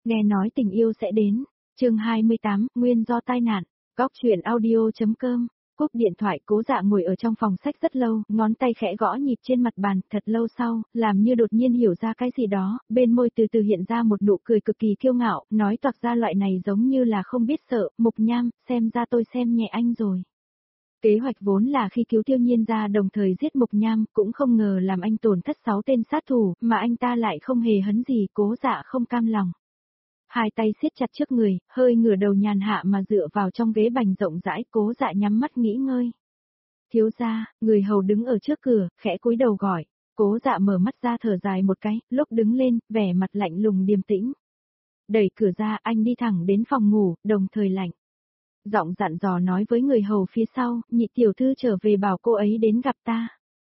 Nghe nói tình yêu sẽ đến. Chương 28, nguyên do tai nạn. Góc truyện audio.com. Cúp điện thoại, Cố Dạ ngồi ở trong phòng sách rất lâu, ngón tay khẽ gõ nhịp trên mặt bàn, thật lâu sau, làm như đột nhiên hiểu ra cái gì đó, bên môi từ từ hiện ra một nụ cười cực kỳ kiêu ngạo, nói toạc ra loại này giống như là không biết sợ, Mục Nham, xem ra tôi xem nhẹ anh rồi. Kế hoạch vốn là khi cứu Tiêu Nhiên ra đồng thời giết Mục Nham, cũng không ngờ làm anh tổn thất 6 tên sát thủ, mà anh ta lại không hề hấn gì, Cố Dạ không cam lòng. Hai tay siết chặt trước người, hơi ngửa đầu nhàn hạ mà dựa vào trong ghế bành rộng rãi, Cố Dạ nhắm mắt nghỉ ngơi. Thiếu gia, người hầu đứng ở trước cửa, khẽ cúi đầu gọi. Cố Dạ mở mắt ra thở dài một cái, lúc đứng lên, vẻ mặt lạnh lùng điềm tĩnh. Đẩy cửa ra, anh đi thẳng đến phòng ngủ, đồng thời lạnh. Giọng dặn dò nói với người hầu phía sau, nhị tiểu thư trở về bảo cô ấy đến gặp ta.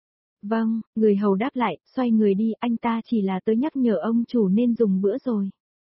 Vâng, người hầu đáp lại, xoay người đi, anh ta chỉ là tới nhắc nhở ông chủ nên dùng bữa rồi.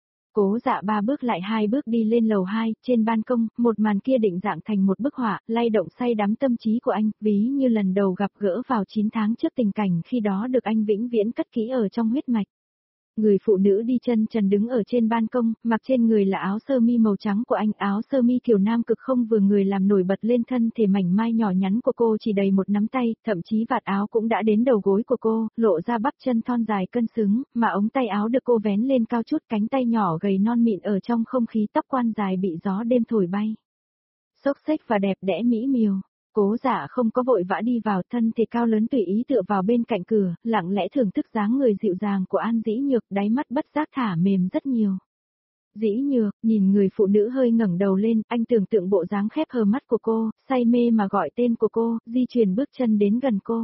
Cố Dạ 3 bước lại 2 bước đi lên lầu 2, trên ban công, một màn kia định dạng thành một bức họa, lay động say đắm tâm trí của anh, ví như lần đầu gặp gỡ vào 9 tháng trước, tình cảnh khi đó được anh vĩnh viễn cất kỹ ở trong huyết mạch. Người phụ nữ đi chân trần đứng ở trên ban công, mặc trên người là áo sơ mi màu trắng của anh, áo sơ mi kiểu nam cực không vừa người làm nổi bật lên thân thể mảnh mai nhỏ nhắn của cô chỉ đầy một nắm tay, thậm chí vạt áo cũng đã đến đầu gối của cô, lộ ra bắp chân thon dài cân xứng, mà ống tay áo được cô vén lên cao chút, cánh tay nhỏ gầy non mịn ở trong không khí, tóc quan dài bị gió đêm thổi bay. Xốc xếch và đẹp đẽ mỹ miều. Cố Dạ không có vội vã đi vào, thân thể cao lớn tùy ý tựa vào bên cạnh cửa, lặng lẽ thưởng thức dáng người dịu dàng của An Dĩ Nhược, đáy mắt bất giác thả mềm rất nhiều. Dĩ Nhược, nhìn người phụ nữ hơi ngẩng đầu lên, anh tưởng tượng bộ dáng khép hờ mắt của cô, say mê mà gọi tên của cô, di chuyển bước chân đến gần cô.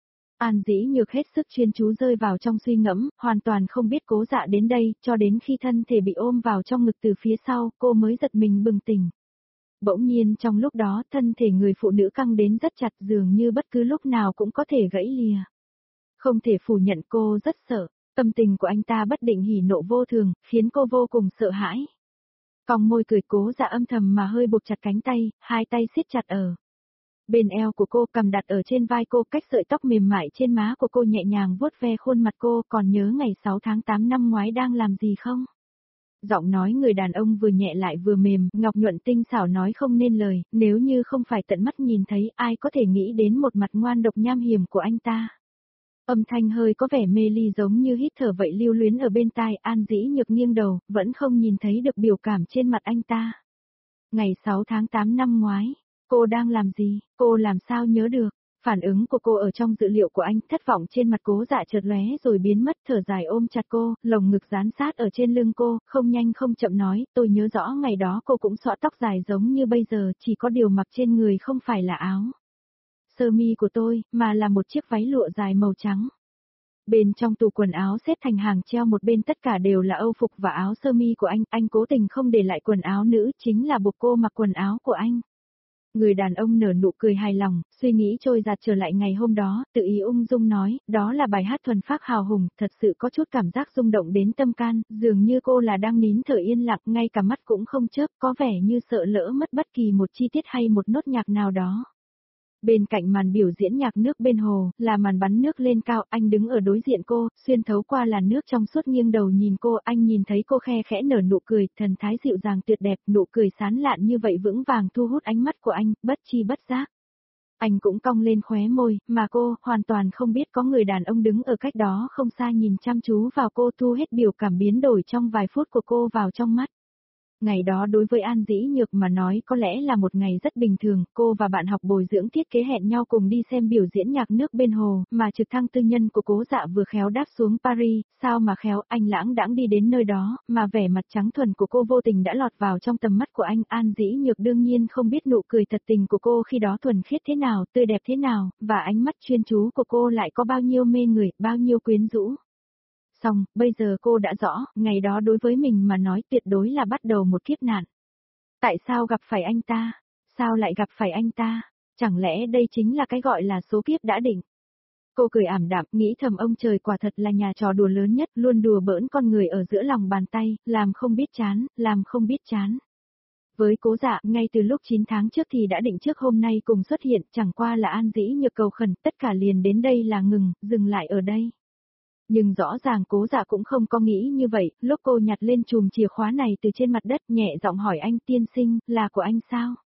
An Dĩ Nhược hết sức chuyên chú rơi vào trong suy ngẫm, hoàn toàn không biết Cố Dạ đến đây, cho đến khi thân thể bị ôm vào trong ngực từ phía sau, cô mới giật mình bừng tỉnh. Bỗng nhiên trong lúc đó, thân thể người phụ nữ căng đến rất chặt, dường như bất cứ lúc nào cũng có thể gãy lìa. Không thể phủ nhận cô rất sợ, tâm tình của anh ta bất định hỉ nộ vô thường, khiến cô vô cùng sợ hãi. Cong môi cười, Cố Dạ âm thầm mà hơi buộc chặt cánh tay, hai tay siết chặt ở bên eo của cô, cầm đặt ở trên vai cô, cách sợi tóc mềm mại trên má của cô nhẹ nhàng vuốt ve khuôn mặt cô, còn nhớ ngày 6 tháng 8 năm ngoái đang làm gì không? Giọng nói người đàn ông vừa nhẹ lại vừa mềm, ngọc nhuận tinh xảo nói không nên lời, nếu như không phải tận mắt nhìn thấy, ai có thể nghĩ đến một mặt ngoan độc nham hiểm của anh ta. Âm thanh hơi có vẻ mê ly giống như hít thở vậy lưu luyến ở bên tai, An Dĩ Nhược nghiêng đầu, vẫn không nhìn thấy được biểu cảm trên mặt anh ta. Ngày 6 tháng 8 năm ngoái, cô đang làm gì, cô làm sao nhớ được? Phản ứng của cô ở trong dự liệu của anh, thất vọng trên mặt Cố Dạ chợt lóe rồi biến mất, thở dài ôm chặt cô, lồng ngực dán sát ở trên lưng cô, không nhanh không chậm nói, tôi nhớ rõ ngày đó cô cũng xõa tóc dài giống như bây giờ, chỉ có điều mặc trên người không phải là áo sơ mi của tôi, mà là một chiếc váy lụa dài màu trắng. Bên trong tủ quần áo xếp thành hàng treo một bên tất cả đều là âu phục và áo sơ mi của anh cố tình không để lại quần áo nữ, chính là buộc cô mặc quần áo của anh. Người đàn ông nở nụ cười hài lòng, suy nghĩ trôi dạt trở lại ngày hôm đó, tự ý ung dung nói, đó là bài hát thuần phác hào hùng, thật sự có chút cảm giác rung động đến tâm can, dường như cô là đang nín thở yên lặng, ngay cả mắt cũng không chớp, có vẻ như sợ lỡ mất bất kỳ một chi tiết hay một nốt nhạc nào đó. Bên cạnh màn biểu diễn nhạc nước bên hồ, là màn bắn nước lên cao, anh đứng ở đối diện cô, xuyên thấu qua làn nước trong suốt nghiêng đầu nhìn cô, anh nhìn thấy cô khe khẽ nở nụ cười, thần thái dịu dàng tuyệt đẹp, nụ cười sán lạn như vậy vững vàng thu hút ánh mắt của anh, bất chi bất giác. Anh cũng cong lên khóe môi, mà cô, hoàn toàn không biết có người đàn ông đứng ở cách đó không xa nhìn chăm chú vào cô, thu hết biểu cảm biến đổi trong vài phút của cô vào trong mắt. Ngày đó đối với An Dĩ Nhược mà nói có lẽ là một ngày rất bình thường, cô và bạn học bồi dưỡng thiết kế hẹn nhau cùng đi xem biểu diễn nhạc nước bên hồ, mà trực thăng tư nhân của Cố Dạ vừa khéo đáp xuống Paris, sao mà khéo, anh lãng đãng đi đến nơi đó, mà vẻ mặt trắng thuần của cô vô tình đã lọt vào trong tầm mắt của anh. An Dĩ Nhược đương nhiên không biết nụ cười thật tình của cô khi đó thuần khiết thế nào, tươi đẹp thế nào, và ánh mắt chuyên chú của cô lại có bao nhiêu mê người, bao nhiêu quyến rũ. Xong, bây giờ cô đã rõ, ngày đó đối với mình mà nói tuyệt đối là bắt đầu một kiếp nạn. Tại sao gặp phải anh ta? Sao lại gặp phải anh ta? Chẳng lẽ đây chính là cái gọi là số kiếp đã định? Cô cười ảm đạm, nghĩ thầm ông trời quả thật là nhà trò đùa lớn nhất, luôn đùa bỡn con người ở giữa lòng bàn tay, làm không biết chán, làm không biết chán. Với Cố Dạ, ngay từ lúc 9 tháng trước thì đã định trước hôm nay cùng xuất hiện, chẳng qua là An Dĩ Nhược cầu khẩn, tất cả liền đến đây là ngừng, dừng lại ở đây. Nhưng rõ ràng Cố Dạ cũng không có nghĩ như vậy, lúc cô nhặt lên chùm chìa khóa này từ trên mặt đất nhẹ giọng hỏi anh tiên sinh, là của anh sao?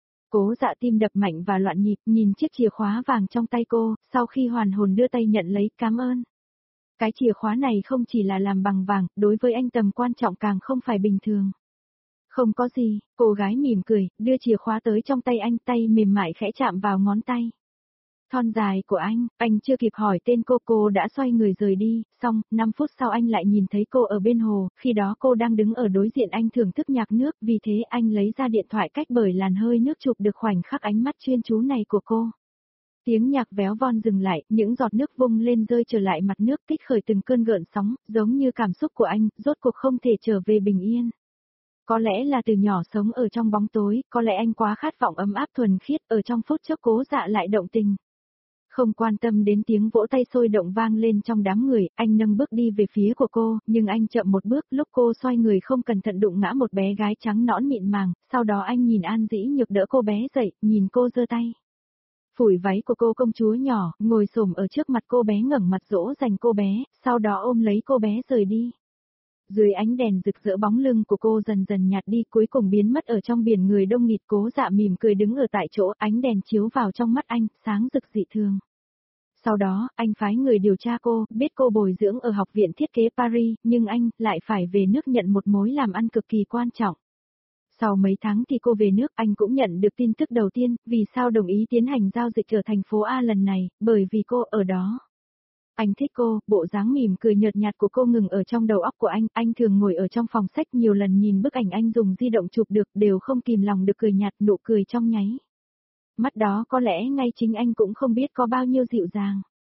Cố Dạ tim đập mạnh và loạn nhịp, nhìn chiếc chìa khóa vàng trong tay cô, sau khi hoàn hồn đưa tay nhận lấy, cảm ơn. Cái chìa khóa này không chỉ là làm bằng vàng, đối với anh tầm quan trọng càng không phải bình thường. Không có gì, cô gái mỉm cười, đưa chìa khóa tới trong tay anh, tay mềm mại khẽ chạm vào ngón tay. Thon dài của anh chưa kịp hỏi tên cô đã xoay người rời đi, xong, 5 phút sau anh lại nhìn thấy cô ở bên hồ, khi đó cô đang đứng ở đối diện anh thưởng thức nhạc nước, vì thế anh lấy ra điện thoại cách bởi làn hơi nước chụp được khoảnh khắc ánh mắt chuyên chú này của cô. Tiếng nhạc véo von dừng lại, những giọt nước vung lên rơi trở lại mặt nước kích khởi từng cơn gợn sóng, giống như cảm xúc của anh, rốt cuộc không thể trở về bình yên. Có lẽ là từ nhỏ sống ở trong bóng tối, có lẽ anh quá khát vọng ấm áp thuần khiết, ở trong phút chốc Cố Dạ lại động tình. Không quan tâm đến tiếng vỗ tay sôi động vang lên trong đám người, anh nâng bước đi về phía của cô, nhưng anh chậm một bước lúc cô xoay người không cẩn thận đụng ngã một bé gái trắng nõn mịn màng, sau đó anh nhìn An Dĩ Nhược đỡ cô bé dậy, nhìn cô giơ tay. Phủi váy của cô công chúa nhỏ, ngồi xổm ở trước mặt cô bé ngẩng mặt dỗ dành cô bé, sau đó ôm lấy cô bé rời đi. Dưới ánh đèn rực rỡ bóng lưng của cô dần dần nhạt đi cuối cùng biến mất ở trong biển người đông nghịt. Cố Dạ mỉm cười đứng ở tại chỗ, ánh đèn chiếu vào trong mắt anh, sáng rực dị thường. Sau đó, anh phái người điều tra cô, biết cô bồi dưỡng ở học viện thiết kế Paris, nhưng anh lại phải về nước nhận một mối làm ăn cực kỳ quan trọng. Sau mấy tháng thì cô về nước, anh cũng nhận được tin tức đầu tiên, vì sao đồng ý tiến hành giao dịch ở thành phố A lần này, bởi vì cô ở đó. Anh thích cô, bộ dáng mỉm cười nhợt nhạt của cô ngừng ở trong đầu óc của anh thường ngồi ở trong phòng sách nhiều lần nhìn bức ảnh anh dùng di động chụp được đều không kìm lòng được cười nhạt nụ cười trong nháy. Mắt đó có lẽ ngay chính anh cũng không biết có bao nhiêu dịu dàng.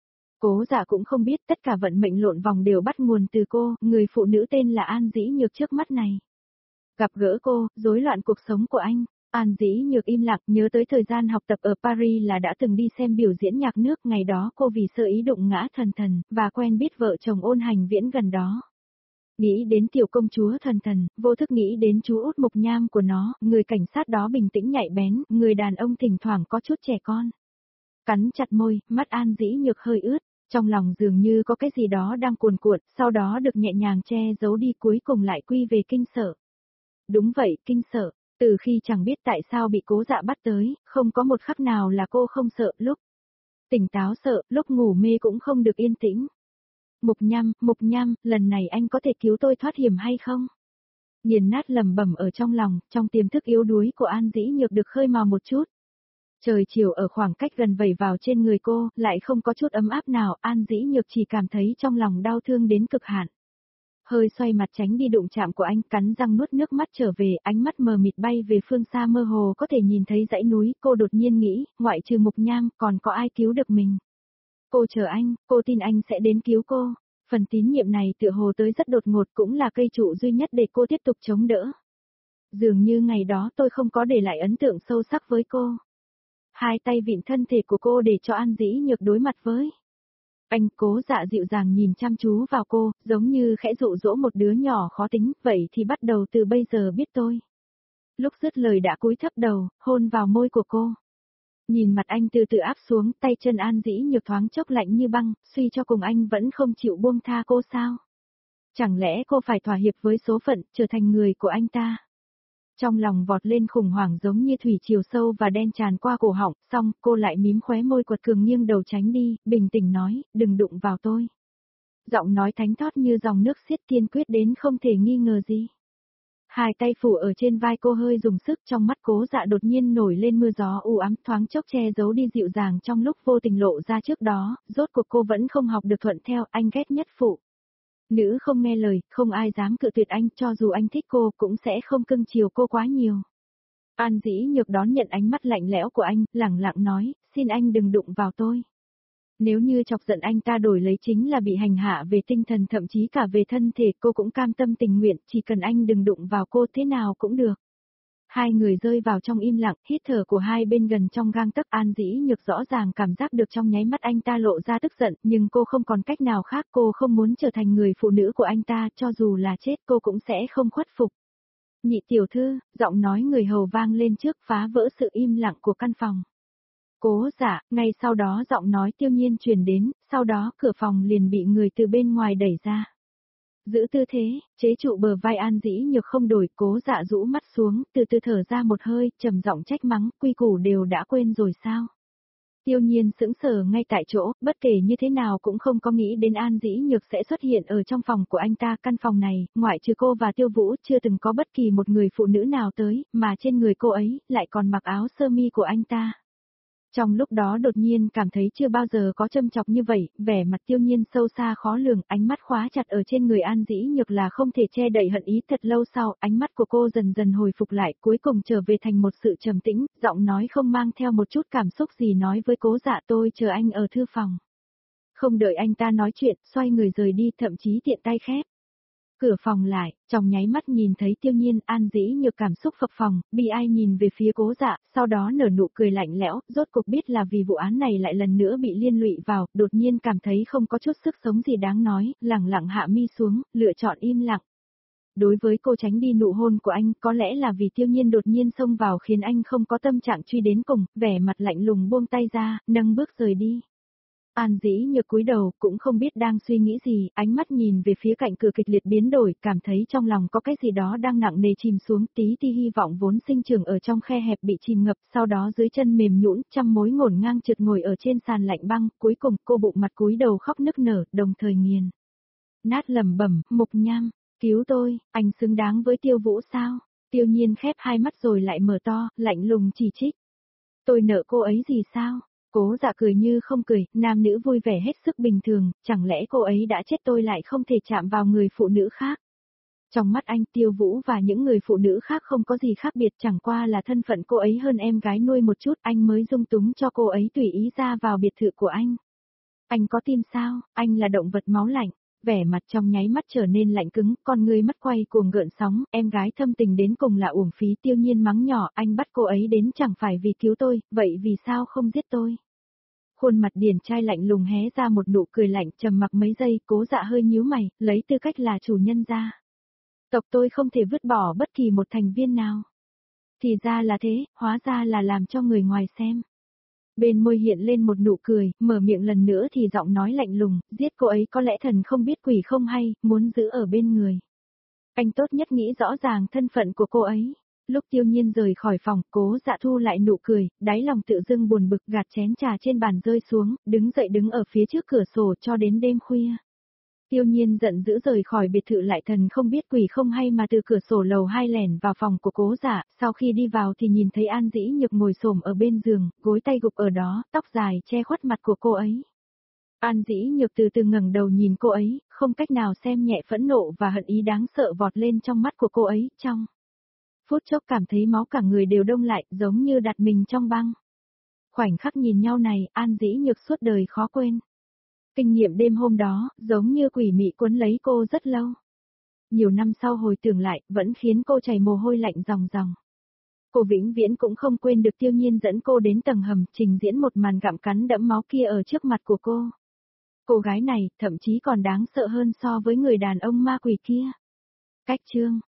Cố Dạ cũng không biết tất cả vận mệnh lộn vòng đều bắt nguồn từ cô, người phụ nữ tên là An Dĩ Nhược trước mắt này. Gặp gỡ cô, rối loạn cuộc sống của anh. An Dĩ Nhược im lặng nhớ tới thời gian học tập ở Paris là đã từng đi xem biểu diễn nhạc nước, ngày đó cô vì sơ ý đụng ngã thần thần, và quen biết vợ chồng Ôn Hành Viễn gần đó. Nghĩ đến tiểu công chúa thần thần, vô thức nghĩ đến chú út Mục Nham của nó, người cảnh sát đó bình tĩnh nhạy bén, người đàn ông thỉnh thoảng có chút trẻ con. Cắn chặt môi, mắt An Dĩ Nhược hơi ướt, trong lòng dường như có cái gì đó đang cuồn cuộn, sau đó được nhẹ nhàng che giấu đi cuối cùng lại quy về kinh sợ. Đúng vậy, kinh sợ. Từ khi chẳng biết tại sao bị Cố Dạ bắt tới, không có một khắc nào là cô không sợ, lúc tỉnh táo sợ, lúc ngủ mê cũng không được yên tĩnh. Mục Nham, lần này anh có thể cứu tôi thoát hiểm hay không? Nghiền nát lẩm bẩm ở trong lòng, trong tiềm thức yếu đuối của An Dĩ Nhược được khơi mào một chút. Trời chiều ở khoảng cách gần vẩy vào trên người cô, lại không có chút ấm áp nào, An Dĩ Nhược chỉ cảm thấy trong lòng đau thương đến cực hạn. Hơi xoay mặt tránh đi đụng chạm của anh, cắn răng nuốt nước mắt trở về, ánh mắt mờ mịt bay về phương xa mơ hồ có thể nhìn thấy dãy núi, cô đột nhiên nghĩ, ngoại trừ Mục Nham, còn có ai cứu được mình. Cô chờ anh, cô tin anh sẽ đến cứu cô. Phần tín nhiệm này tựa hồ tới rất đột ngột cũng là cây trụ duy nhất để cô tiếp tục chống đỡ. Dường như ngày đó tôi không có để lại ấn tượng sâu sắc với cô. Hai tay vịn thân thể của cô để cho An Dĩ Nhược đối mặt với. Anh Cố Dạ dịu dàng nhìn chăm chú vào cô, giống như khẽ dụ dỗ một đứa nhỏ khó tính, vậy thì bắt đầu từ bây giờ biết tôi. Lúc dứt lời đã cúi thấp đầu, hôn vào môi của cô. Nhìn mặt anh từ từ áp xuống, tay chân An Dĩ Nhược thoáng chốc lạnh như băng, suy cho cùng anh vẫn không chịu buông tha cô sao? Chẳng lẽ cô phải thỏa hiệp với số phận, trở thành người của anh ta? Trong lòng vọt lên khủng hoảng giống như thủy triều sâu và đen tràn qua cổ họng, xong cô lại mím khóe môi quật cường nghiêng đầu tránh đi, bình tĩnh nói, đừng đụng vào tôi. Giọng nói thánh thót như dòng nước xiết kiên quyết đến không thể nghi ngờ gì. Hai tay phủ ở trên vai cô hơi dùng sức, trong mắt Cố Dạ đột nhiên nổi lên mưa gió u ám, thoáng chốc che giấu đi dịu dàng trong lúc vô tình lộ ra trước đó, rốt cuộc cô vẫn không học được thuận theo, anh ghét nhất phụ. Nữ không nghe lời, không ai dám cự tuyệt anh, cho dù anh thích cô cũng sẽ không cưng chiều cô quá nhiều. An Dĩ Nhược đón nhận ánh mắt lạnh lẽo của anh, lẳng lặng nói, xin anh đừng đụng vào tôi. Nếu như chọc giận anh ta đổi lấy chính là bị hành hạ về tinh thần thậm chí cả về thân thể, cô cũng cam tâm tình nguyện, chỉ cần anh đừng đụng vào cô thế nào cũng được. Hai người rơi vào trong im lặng, hít thở của hai bên gần trong gang tấc. An Dĩ Nhược rõ ràng cảm giác được trong nháy mắt anh ta lộ ra tức giận, nhưng cô không còn cách nào khác, cô không muốn trở thành người phụ nữ của anh ta, cho dù là chết cô cũng sẽ không khuất phục. Nhị tiểu thư, giọng nói người hầu vang lên trước phá vỡ sự im lặng của căn phòng. Cố Dạ, ngay sau đó giọng nói Tiêu Nhiên truyền đến, sau đó cửa phòng liền bị người từ bên ngoài đẩy ra. Giữ tư thế, chế trụ bờ vai An Dĩ Nhược không đổi, Cố Dạ rũ mắt xuống, từ từ thở ra một hơi, trầm giọng trách mắng, quy củ đều đã quên rồi sao? Tiêu Nhiên sững sờ ngay tại chỗ, bất kể như thế nào cũng không có nghĩ đến An Dĩ Nhược sẽ xuất hiện ở trong phòng của anh ta. Căn phòng này, ngoại trừ cô và Tiêu Vũ chưa từng có bất kỳ một người phụ nữ nào tới, mà trên người cô ấy lại còn mặc áo sơ mi của anh ta. Trong lúc đó đột nhiên cảm thấy chưa bao giờ có châm chọc như vậy, vẻ mặt Tiêu Nhiên sâu xa khó lường, ánh mắt khóa chặt ở trên người An Dĩ Nhược là không thể che đậy hận ý. Thật lâu sau, ánh mắt của cô dần dần hồi phục lại, cuối cùng trở về thành một sự trầm tĩnh, giọng nói không mang theo một chút cảm xúc gì nói với Cố Dạ, tôi chờ anh ở thư phòng. Không đợi anh ta nói chuyện, xoay người rời đi, thậm chí tiện tay khép cửa phòng lại, trong nháy mắt nhìn thấy Tiêu Nhiên. An Dĩ Nhược cảm xúc phập phồng, bi ai nhìn về phía Cố Dạ, sau đó nở nụ cười lạnh lẽo, rốt cuộc biết là vì vụ án này lại lần nữa bị liên lụy vào, đột nhiên cảm thấy không có chút sức sống gì đáng nói, lẳng lặng hạ mi xuống, lựa chọn im lặng. Đối với cô tránh đi nụ hôn của anh, có lẽ là vì Tiêu Nhiên đột nhiên xông vào khiến anh không có tâm trạng truy đến cùng, vẻ mặt lạnh lùng buông tay ra, nâng bước rời đi. An Dĩ Nhược cúi đầu, cũng không biết đang suy nghĩ gì, ánh mắt nhìn về phía cạnh cửa kịch liệt biến đổi, cảm thấy trong lòng có cái gì đó đang nặng nề chìm xuống, tí ti hy vọng vốn sinh trưởng ở trong khe hẹp bị chìm ngập, sau đó dưới chân mềm nhũn, trăm mối ngổn ngang trượt ngồi ở trên sàn lạnh băng, cuối cùng cô bụng mặt cúi đầu khóc nức nở, đồng thời nghiền nát lẩm bẩm, Mục Nham, cứu tôi, anh xứng đáng với Tiêu Vũ sao? Tiêu Nhiên khép hai mắt rồi lại mở to, lạnh lùng chỉ trích. Tôi nợ cô ấy gì sao? Cố Dạ cười như không cười, nam nữ vui vẻ hết sức bình thường, chẳng lẽ cô ấy đã chết tôi lại không thể chạm vào người phụ nữ khác? Trong mắt anh, Tiêu Vũ và những người phụ nữ khác không có gì khác biệt, chẳng qua là thân phận cô ấy hơn em gái nuôi một chút, anh mới dung túng cho cô ấy tùy ý ra vào biệt thự của anh. Anh có tim sao? Anh là động vật máu lạnh. Vẻ mặt trong nháy mắt trở nên lạnh cứng, con ngươi mắt quay cuồng gợn sóng, em gái thâm tình đến cùng là uổng phí. Tiêu Nhiên mắng nhỏ, anh bắt cô ấy đến chẳng phải vì cứu tôi, vậy vì sao không giết tôi? Khuôn mặt điển trai lạnh lùng hé ra một nụ cười lạnh, trầm mặc mấy giây, Cố Dạ hơi nhíu mày, lấy tư cách là chủ nhân ra. Tộc tôi không thể vứt bỏ bất kỳ một thành viên nào. Thì ra là thế, hóa ra là làm cho người ngoài xem. Bên môi hiện lên một nụ cười, mở miệng lần nữa thì giọng nói lạnh lùng, giết cô ấy có lẽ thần không biết quỷ không hay, muốn giữ ở bên người. Anh tốt nhất nghĩ rõ ràng thân phận của cô ấy. Lúc Tiêu Nhiên rời khỏi phòng, Cố Dạ thu lại nụ cười, đáy lòng tự dưng buồn bực, gạt chén trà trên bàn rơi xuống, đứng dậy đứng ở phía trước cửa sổ cho đến đêm khuya. Tiêu Nhiên giận dữ rời khỏi biệt thự lại thần không biết quỷ không hay mà từ cửa sổ lầu 2 lẻn vào phòng của Cố Dạ, sau khi đi vào thì nhìn thấy An Dĩ Nhược ngồi xổm ở bên giường, gối tay gục ở đó, tóc dài che khuất mặt của cô ấy. An Dĩ Nhược từ từ ngẩng đầu nhìn cô ấy, không cách nào xem nhẹ phẫn nộ và hận ý đáng sợ vọt lên trong mắt của cô ấy, trong phút chốc cảm thấy máu cả người đều đông lại, giống như đặt mình trong băng. Khoảnh khắc nhìn nhau này, An Dĩ Nhược suốt đời khó quên. Kinh nghiệm đêm hôm đó, giống như quỷ mị cuốn lấy cô rất lâu. Nhiều năm sau hồi tưởng lại, vẫn khiến cô chảy mồ hôi lạnh ròng ròng. Cô vĩnh viễn cũng không quên được Tiêu Nhiên dẫn cô đến tầng hầm, trình diễn một màn gặm cắn đẫm máu kia ở trước mặt của cô. Cô gái này, thậm chí còn đáng sợ hơn so với người đàn ông ma quỷ kia. Cách chương